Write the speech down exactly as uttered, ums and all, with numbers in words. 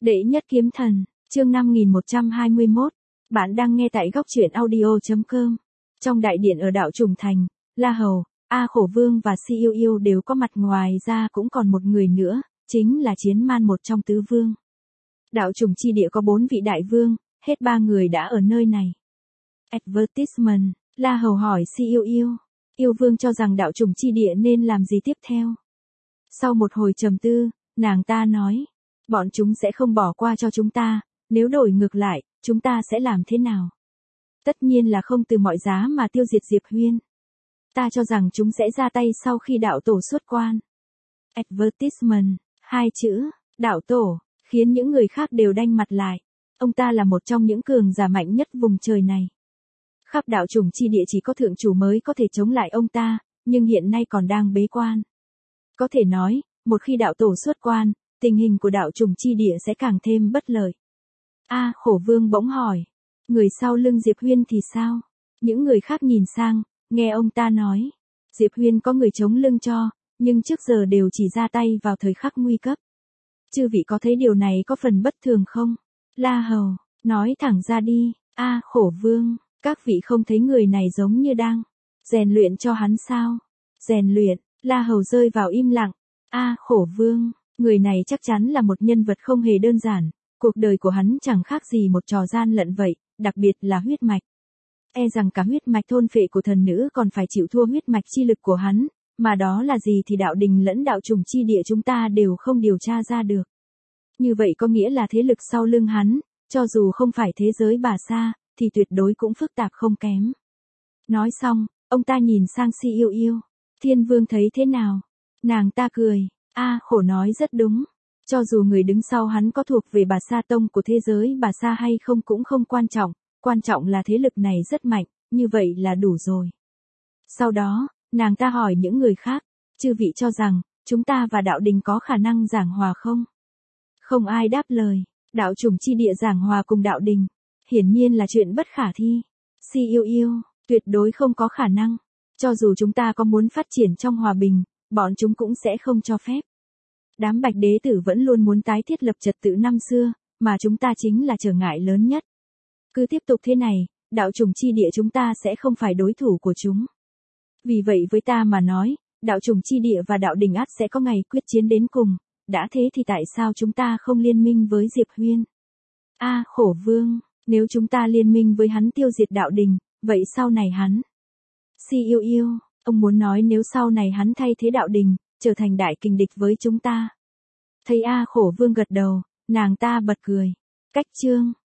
Đệ nhất kiếm thần, chương năm nghìn một trăm hai mươi mốt. Bạn đang nghe tại góc truyện audio chấm com. Trong đại điện ở đạo Trùng Thành, La Hầu, A Khổ Vương và Si Yêu Yêu đều có mặt, ngoài ra cũng còn một người nữa, chính là Chiến Man, một trong tứ vương. Đạo Trùng chi địa có bốn vị đại vương, hết ba người đã ở nơi này. Advertisement, La Hầu hỏi Si Yêu Yêu. Yêu Vương cho rằng đạo Trùng chi địa nên làm gì tiếp theo. Sau một hồi trầm tư, nàng ta nói, bọn chúng sẽ không bỏ qua cho chúng ta, nếu đổi ngược lại, chúng ta sẽ làm thế nào? Tất nhiên là không từ mọi giá mà tiêu diệt Diệp Huyên. Ta cho rằng chúng sẽ ra tay sau khi đạo tổ xuất quan. Advertisement, hai chữ, đạo tổ, khiến những người khác đều đanh mặt lại. Ông ta là một trong những cường giả mạnh nhất vùng trời này. Khắp đạo Trùng chi địa chỉ có thượng chủ mới có thể chống lại ông ta, nhưng hiện nay còn đang bế quan. Có thể nói, một khi đạo tổ xuất quan, tình hình của đạo Trùng chi địa sẽ càng thêm bất lợi. A Khổ Vương bỗng hỏi, người sau lưng Diệp Huyên thì sao? Những người khác nhìn sang, nghe ông ta nói, Diệp Huyên có người chống lưng cho, nhưng trước giờ đều chỉ ra tay vào thời khắc nguy cấp. Chư vị có thấy điều này có phần bất thường không? La Hầu, nói thẳng ra đi. A Khổ Vương, các vị không thấy người này giống như đang rèn luyện cho hắn sao? Rèn luyện. La Hầu rơi vào im lặng. A Khổ Vương, người này chắc chắn là một nhân vật không hề đơn giản, cuộc đời của hắn chẳng khác gì một trò gian lận vậy, đặc biệt là huyết mạch. E rằng cả huyết mạch thôn phệ của thần nữ còn phải chịu thua huyết mạch chi lực của hắn, mà đó là gì thì đạo đình lẫn đạo Trùng chi địa chúng ta đều không điều tra ra được. Như vậy có nghĩa là thế lực sau lưng hắn, cho dù không phải thế giới bà sa, thì tuyệt đối cũng phức tạp không kém. Nói xong, ông ta nhìn sang Si Yêu Yêu. Thiên Vương thấy thế nào? Nàng ta cười. A Khổ nói rất đúng. Cho dù người đứng sau hắn có thuộc về bà sa tông của thế giới bà sa hay không cũng không quan trọng, quan trọng là thế lực này rất mạnh, như vậy là đủ rồi. Sau đó, nàng ta hỏi những người khác, chư vị cho rằng, chúng ta và đạo đình có khả năng giảng hòa không? Không ai đáp lời. Đạo Trùng chi địa giảng hòa cùng đạo đình, hiển nhiên là chuyện bất khả thi. Si Yêu Yêu, tuyệt đối không có khả năng. Cho dù chúng ta có muốn phát triển trong hòa bình, bọn chúng cũng sẽ không cho phép. Đám Bạch Đế tử vẫn luôn muốn tái thiết lập trật tự năm xưa, mà chúng ta chính là trở ngại lớn nhất. Cứ tiếp tục thế này, đạo Trùng chi địa chúng ta sẽ không phải đối thủ của chúng. Vì vậy với ta mà nói, đạo Trùng chi địa và đạo đình ắt sẽ có ngày quyết chiến đến cùng, đã thế thì tại sao chúng ta không liên minh với Diệp Huyên? A Khổ Vương, nếu chúng ta liên minh với hắn tiêu diệt đạo đình, vậy sau này hắn... Si Yêu Yêu, ông muốn nói nếu sau này hắn thay thế đạo đình, trở thành đại kình địch với chúng ta. Thấy A Khổ Vương gật đầu, nàng ta bật cười. Cách chương.